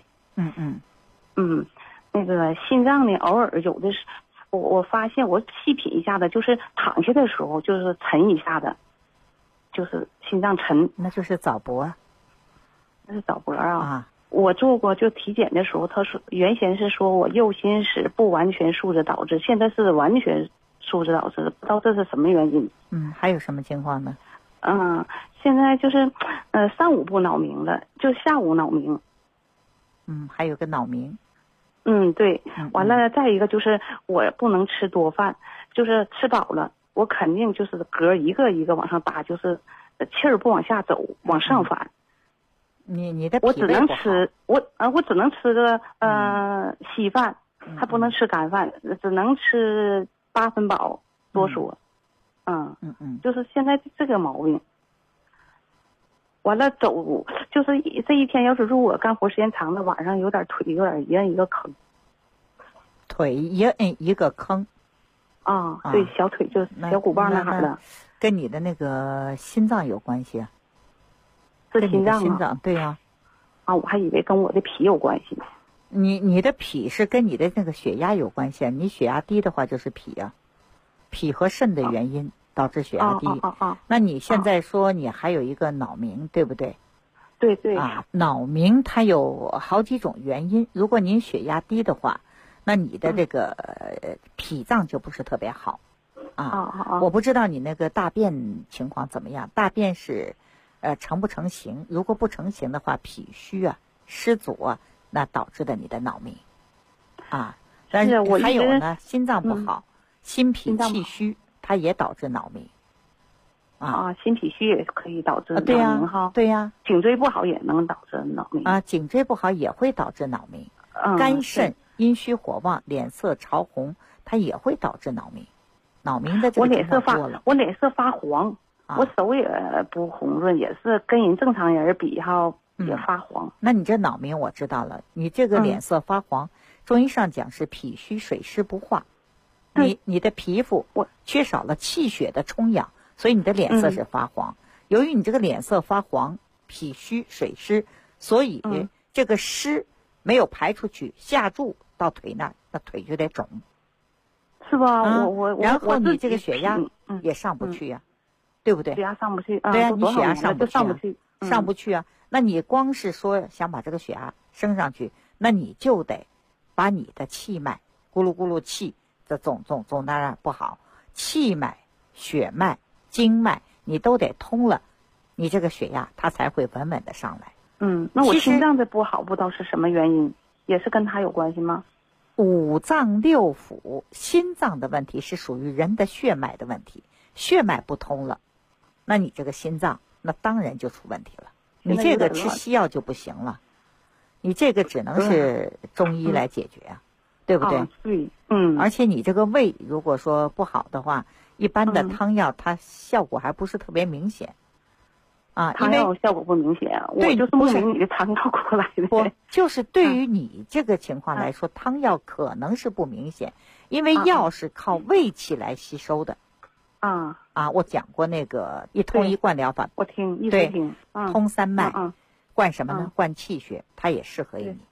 [SPEAKER 8] 那个心脏呢，偶尔有的是，我发现我细品一下子，就是躺下的时候就是沉一下子，就是心脏沉，
[SPEAKER 5] 那就是早搏。
[SPEAKER 8] 那是早搏啊！我做过，就体检的时候，他说原先是说我右心室不完全素质导致，现在是完全素质导致，不知道这是什么原因。
[SPEAKER 5] 还有什么情况呢？
[SPEAKER 8] 现在就是上午不脑鸣了，就下午脑鸣。
[SPEAKER 5] 还有个脑鸣。
[SPEAKER 8] 对。完了，再一个就是我不能吃多饭，就是吃饱了，我肯定就是嗝一个一个往上打，就是气儿不往下走，往上反。
[SPEAKER 5] 你的
[SPEAKER 8] 我只能吃我只能吃个稀饭，还不能吃干饭，只能吃8分饱多说。就是现在这个毛病。完了走，就是这一天要是如果干活时间长的，晚上有点腿有点一摁一个坑。
[SPEAKER 5] 腿一摁一个坑。
[SPEAKER 8] 对，小腿就小骨棒那哈的。
[SPEAKER 5] 跟你的那个心脏有关系啊？
[SPEAKER 8] 是心脏吗？
[SPEAKER 5] 心脏，对呀。
[SPEAKER 8] 我还以为跟我的脾有关系。
[SPEAKER 5] 你的脾是跟你的那个血压有关系啊？你血压低的话就是脾啊，脾和肾的原因导致血压低。那你现在说你还有一个脑鸣，对不对？
[SPEAKER 8] 对。
[SPEAKER 5] 脑鸣它有好几种原因。如果您血压低的话，那你的这个脾脏就不是特别好。我不知道你那个大便情况怎么样，大便是成不成形？如果不成形的话，脾虚失阻那导致的你的脑鸣。但是还有呢，心脏不好，心脾气虚，它也导致脑鸣。
[SPEAKER 8] 心脾虚也可以导致脑鸣哈。
[SPEAKER 5] 对呀。
[SPEAKER 8] 颈椎不好也能导致脑鸣。
[SPEAKER 5] 颈椎不好也会导致脑鸣。肝肾阴虚火旺，脸色潮红，它也会导致脑鸣。脑鸣的这个情况多了。
[SPEAKER 8] 我脸色发黄。我手也不红润，也是跟人正常人比也发黄。
[SPEAKER 5] 那你这脑鸣我知道了，你这个脸色发黄，中医上讲是脾虚水湿不化，你的皮肤缺少了气血的充养，所以你的脸色是发黄。由于你这个脸色发黄，脾虚水湿，所以这个湿没有排出去，下注到腿那儿，那腿就得肿，
[SPEAKER 8] 是吧？
[SPEAKER 5] 然后你这个血压也上不去呀。对不对？
[SPEAKER 8] 血压上不去。
[SPEAKER 5] 对呀，你血压上不去啊。那你光是说想把这个血压升上去，那你就得把你的气脉咕噜咕噜气，这总当然不好，气脉、血脉、经脉你都得通了，你这个血压它才会稳稳的上来。
[SPEAKER 8] 那我心脏的不好，不知道是什么原因，也是跟它有关系吗
[SPEAKER 5] ？5脏6腑，心脏的问题是属于人的血脉的问题，血脉不通了。那你这个心脏，那当然就出问题了。你这个吃西药就不行了，你这个只能是中医来解决对不对？
[SPEAKER 8] 对。
[SPEAKER 5] 而且你这个胃如果说不好的话，一般的汤药它效果还不是特别明显。
[SPEAKER 8] 汤药效果不明显，我就是不明你的汤药过来的。
[SPEAKER 5] 不，就是对于你这个情况来说，汤药可能是不明显，因为药是靠胃气来吸收的。我讲过那个一通一贯疗法，
[SPEAKER 8] 我一直听。
[SPEAKER 5] 通3脉，灌什么呢？灌气血，它也适合于你，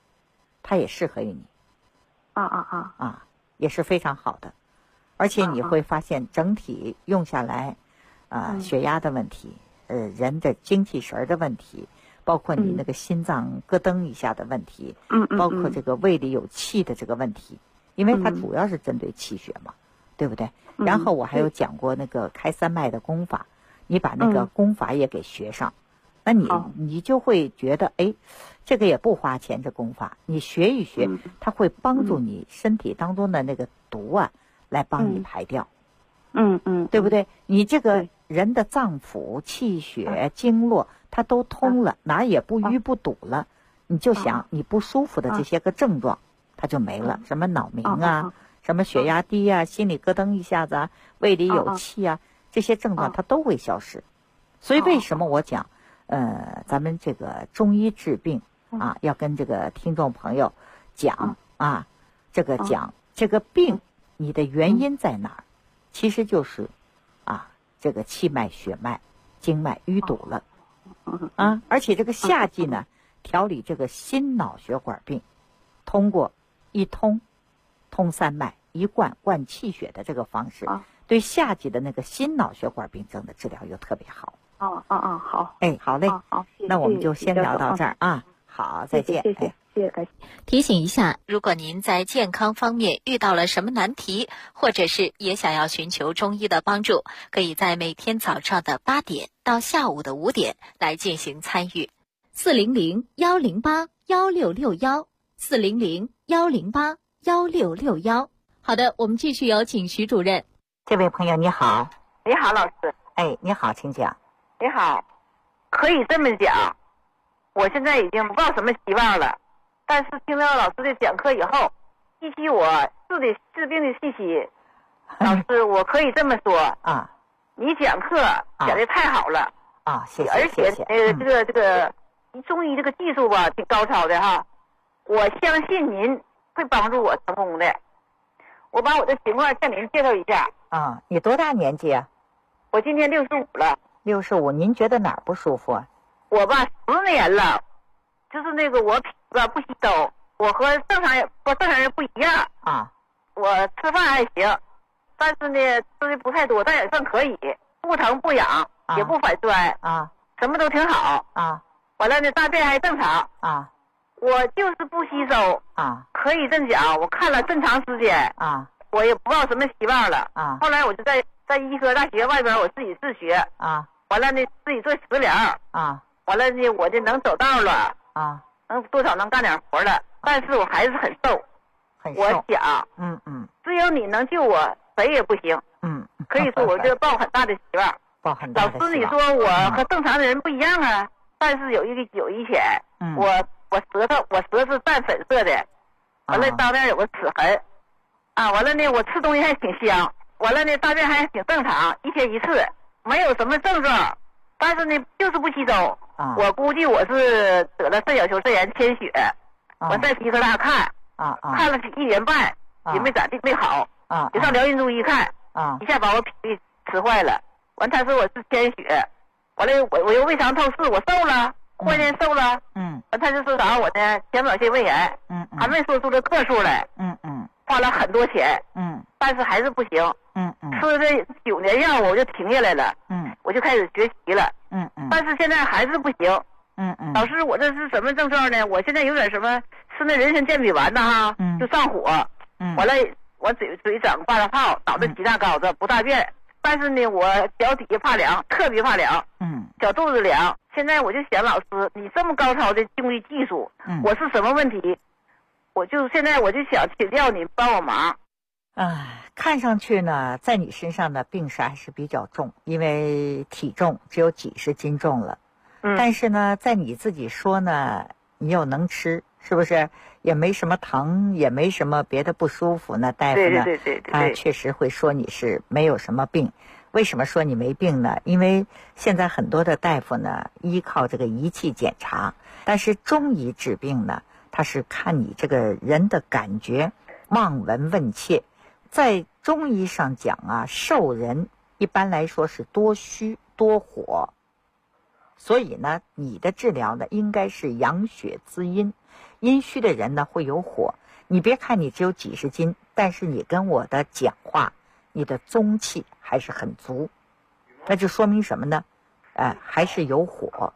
[SPEAKER 5] 也是非常好的。而且你会发现整体用下来，血压的问题，人的精气神的问题， 包括你那个心脏咯噔一下的问题，包括这个胃里有气的这个问题，因为它主要是针对气血嘛，对不对？然后我还有讲过那个开三脉的功法，你把那个功法也给学上，那你就会觉得，哎，这个也不花钱，这功法你学一学，它会帮助你身体当中的那个毒啊，来帮你排掉。对不对？你这个人的脏腑、气血、经络，它都通了，哪也不淤不堵了。你就想你不舒服的这些个症状，它就没了。什么脑鸣啊，什么血压低啊，心里咯噔一下子啊，胃里有气啊，这些症状它都会消失。所以为什么我讲，咱们这个中医治病啊，要跟这个听众朋友讲啊，讲这个病你的原因在哪儿？其实就是这个气脉、血脉、经脉淤堵了而且这个夏季呢，调理这个心脑血管病，通过一通三脉，一灌气血的这个方式，对夏季的那个心脑血管病症的治疗又特别好。
[SPEAKER 8] 好。
[SPEAKER 5] 好嘞，
[SPEAKER 8] 好，
[SPEAKER 5] 那我们就先聊到这儿啊。好，再见。
[SPEAKER 8] 谢谢。
[SPEAKER 2] 提醒一下，如果您在健康方面遇到了什么难题，或者是也想要寻求中医的帮助，可以在每天早上的8点到下午的5点来进行参与。
[SPEAKER 3] 400-108-1661，400-108-1661。好的，我们继续有请徐主任。
[SPEAKER 5] 这位朋友你好。
[SPEAKER 9] 你好，老师。
[SPEAKER 5] 你好，请讲。
[SPEAKER 9] 你好，可以这么讲，我现在已经不抱什么希望了。但是听到老师的讲课以后，记起我治病的信息，老师，我可以这么说你讲课讲得太好了
[SPEAKER 5] 谢谢。
[SPEAKER 9] 而且这个中医这个技术吧，挺高超的哈。我相信您会帮助我成功的。我把我的情况向您介绍一下。
[SPEAKER 5] 你多大年纪啊？
[SPEAKER 9] 我今年65了。
[SPEAKER 5] 65，您觉得哪儿不舒服啊？
[SPEAKER 9] 我吧10年了，就是那个我脾吧不吸收，我和正常人不一样我吃饭还行，但是呢吃的不太多，但也算可以，不疼不痒，也不反酸什么都挺好完了呢大便还正常我就是不吸收可以这么讲，我看了这么长时间我也不抱什么希望了后来我就在医科大学外边我自己自学完了呢自己做食疗完了呢我就能走道了能多少能干点活了，但是我还是很瘦。我想只有你能救我，谁也不行可以说我这抱很大的希望。老师你说我和正常的人不一样但是有一点我舌是淡粉色的完了当面有个齿痕完了呢我吃东西还挺香，完了呢大便还挺正常，1天1次，没有什么症状，但是呢就是不吸收我估计我是得了肾小球肾炎缺血我在皮科大看看了1年半也没咋地没好就上辽宁中医看一下把我脾吃坏了，完他说我是缺血，完了我又胃肠透视，我瘦了，关键瘦了完他就说啥我呢浅表性胃炎还没说出这个数来花了很多钱但是还是不行吃这9年药我就停下来了我就开始学习了但是现在还是不行老师我这是什么症状呢？我现在有点什么吃那人参健脾丸的就上火完了我嘴长发泡，脑袋起大膏子不大便，但是呢我脚底下怕凉，特别怕凉小肚子凉。现在我就想老师你这么高超的中医技术我是什么问题？现在我就想请教你帮我忙。
[SPEAKER 5] 看上去呢在你身上的病势还是比较重，因为体重只有几十斤重了但是呢在你自己说呢你又能吃，是不是也没什么疼，也没什么别的不舒服，那大夫呢他确实会说你是没有什么病。为什么说你没病呢？因为现在很多的大夫呢依靠这个仪器检查，但是中医治病呢他是看你这个人的感觉，望闻问切。在中医上讲瘦人一般来说是多虚多火，所以呢你的治疗呢应该是养血滋阴，阴虚的人呢会有火。你别看你只有几十斤，但是你跟我的讲话你的中气还是很足，那就说明什么呢还是有火。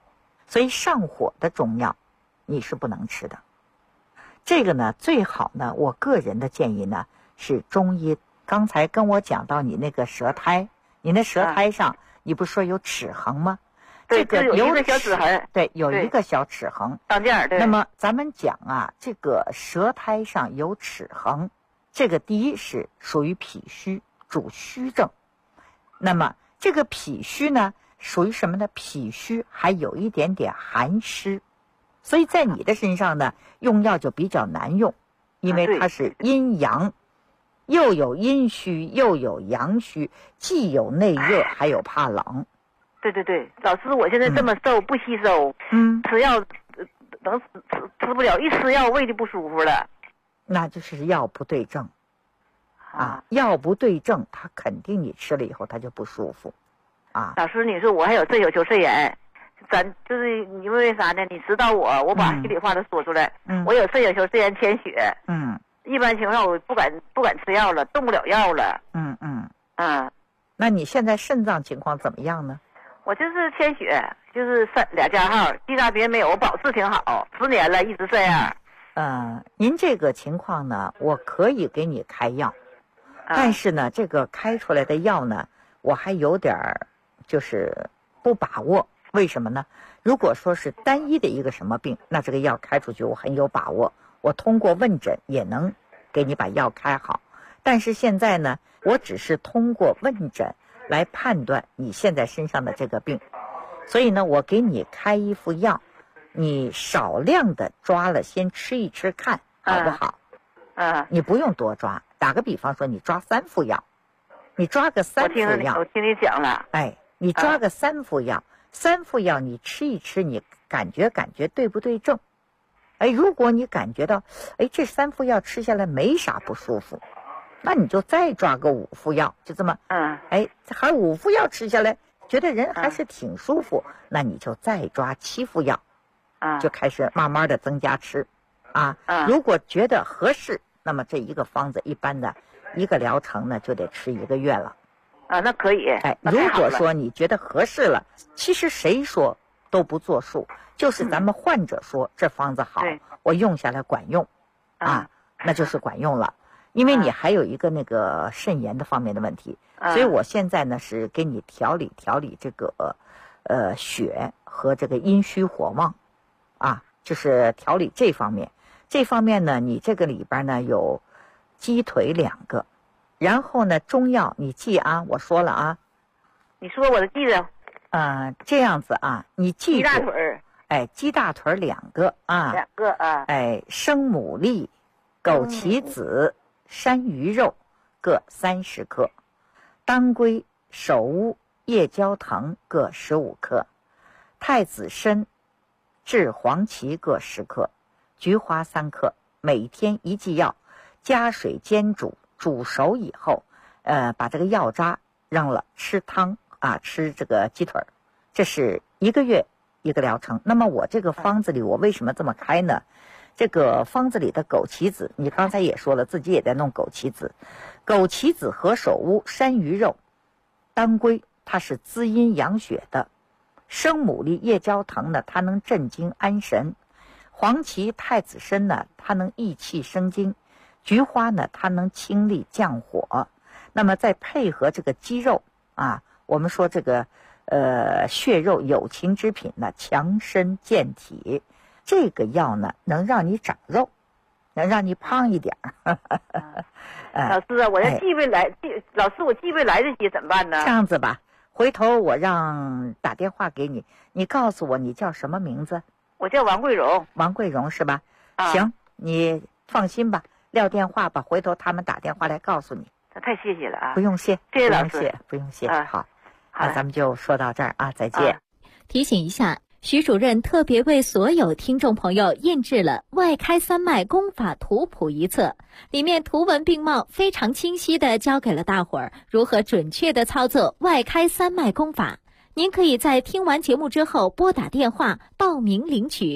[SPEAKER 5] 所以上火的中药你是不能吃的。这个呢，最好呢，我个人的建议呢是中医。刚才跟我讲到你那个舌苔，你那舌苔上，你不说有齿痕吗？
[SPEAKER 9] 对，这个有一个小齿痕。
[SPEAKER 5] 对，有一个小齿痕。
[SPEAKER 9] 当间儿。对。
[SPEAKER 5] 那么咱们讲啊，这个舌苔上有齿痕，这个第一是属于脾虚，主虚症。那么这个脾虚呢，属于什么呢？脾虚还有一点点寒湿，所以在你的身上呢，用药就比较难用，因为它是阴阳。又有阴虚又有阳虚，既有内热还有怕冷。
[SPEAKER 9] 对对对，老师，我现在这么瘦，不吸收，吃药能吃不了，一吃药胃就不舒服了。
[SPEAKER 5] 那就是药不对症啊，药不对症，它肯定你吃了以后它就不舒服啊。
[SPEAKER 9] 老师，你说我还有肾有球肾炎，咱就是因为啥呢？你指导我把心里话都说出来。我有肾有球肾炎潜血。一般情况下我不敢吃药了，动不了药了。
[SPEAKER 5] 那你现在肾脏情况怎么样呢？
[SPEAKER 9] 我就是潜血，就是2加号，其他别没有，我保持挺好，10年了，一直这样。
[SPEAKER 5] 您这个情况呢，我可以给你开药，但是呢，这个开出来的药呢，我还有点就是不把握。为什么呢？如果说是单一的一个什么病，那这个药开出去我很有把握。我通过问诊也能给你把药开好，但是现在呢，我只是通过问诊来判断你现在身上的这个病，所以呢，我给你开一副药，你少量的抓了先吃一吃看好不好？你不用多抓，打个比方说，你抓3副药，你抓个3副药。
[SPEAKER 9] 我听你讲了。
[SPEAKER 5] 你抓个3副药，3副药你吃一吃，你感觉对不对症？如果你感觉到，这3副药吃下来没啥不舒服，那你就再抓个5副药，就这么，还5副药吃下来，觉得人还是挺舒服，那你就再抓7副药，就开始慢慢的增加吃，如果觉得合适，那么这一个方子一般的一个疗程呢，就得吃1个月了。
[SPEAKER 9] 那可以。
[SPEAKER 5] 如果说你觉得合适了，其实谁说都不作数，就是咱们患者说这方子好，我用下来管用，那就是管用了。因为你还有一个那个肾炎的方面的问题，所以我现在呢是给你调理这个血和这个阴虚火旺，就是调理这方面。这方面呢，你这个里边呢有鸡腿2个，然后呢中药你记啊，我说了啊，
[SPEAKER 9] 你说我的记着。
[SPEAKER 5] 这样子啊，你记住。
[SPEAKER 9] 鸡大腿。
[SPEAKER 5] 鸡大腿2个啊。
[SPEAKER 9] 2个啊。
[SPEAKER 5] 生牡蛎、枸杞子、山萸肉各30克，当归、首乌、夜交藤各15克，太子参、炙黄芪各10克，菊花3克，每天1剂药，加水煎煮，煮熟以后，把这个药渣扔了，吃汤吃这个鸡腿，这是1个月一个疗程。那么我这个方子里，我为什么这么开呢？这个方子里的枸杞子，你刚才也说了，自己也在弄枸杞子，枸杞子、何首乌、山萸肉、当归，它是滋阴养血的；生牡蛎、夜交藤呢，它能镇惊安神；黄芪、太子参呢，它能益气生津；菊花呢，它能清利降火。那么再配合这个鸡肉我们说这个血肉有情之品呢，强身健体。这个药呢，能让你长肉，能让你胖一点。
[SPEAKER 9] 老师啊，我要记不来，老师我记不来得及怎么办呢？
[SPEAKER 5] 这样子吧，回头我让打电话给你，你告诉我你叫什么名字？
[SPEAKER 9] 我叫王桂荣。
[SPEAKER 5] 王桂荣是吧？行，你放心吧，撂电话吧，回头他们打电话来告诉你。
[SPEAKER 9] 太谢谢了啊！
[SPEAKER 5] 不用谢，
[SPEAKER 9] 谢谢老师，
[SPEAKER 5] 不用谢。好，那咱们就说到这儿再见。
[SPEAKER 3] 提醒一下，徐主任特别为所有听众朋友印制了《外开三脉功法图谱》一册，里面图文并茂，非常清晰地教给了大伙儿如何准确地操作外开三脉功法。您可以在听完节目之后拨打电话报名领取。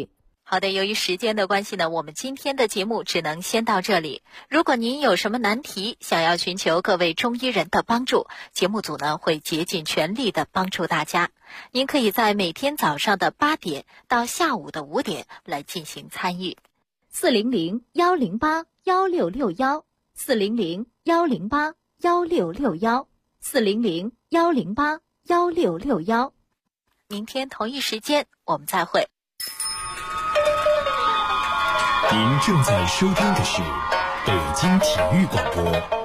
[SPEAKER 2] 好的，由于时间的关系呢，我们今天的节目只能先到这里。如果您有什么难题，想要寻求各位中医人的帮助，节目组呢会竭尽全力的帮助大家。您可以在每天早上的8点到下午的5点来进行参与。400-108-1661，400-108-1661，400-108-1661。明天同一时间我们再会。
[SPEAKER 4] 您正在收听的是北京体育广播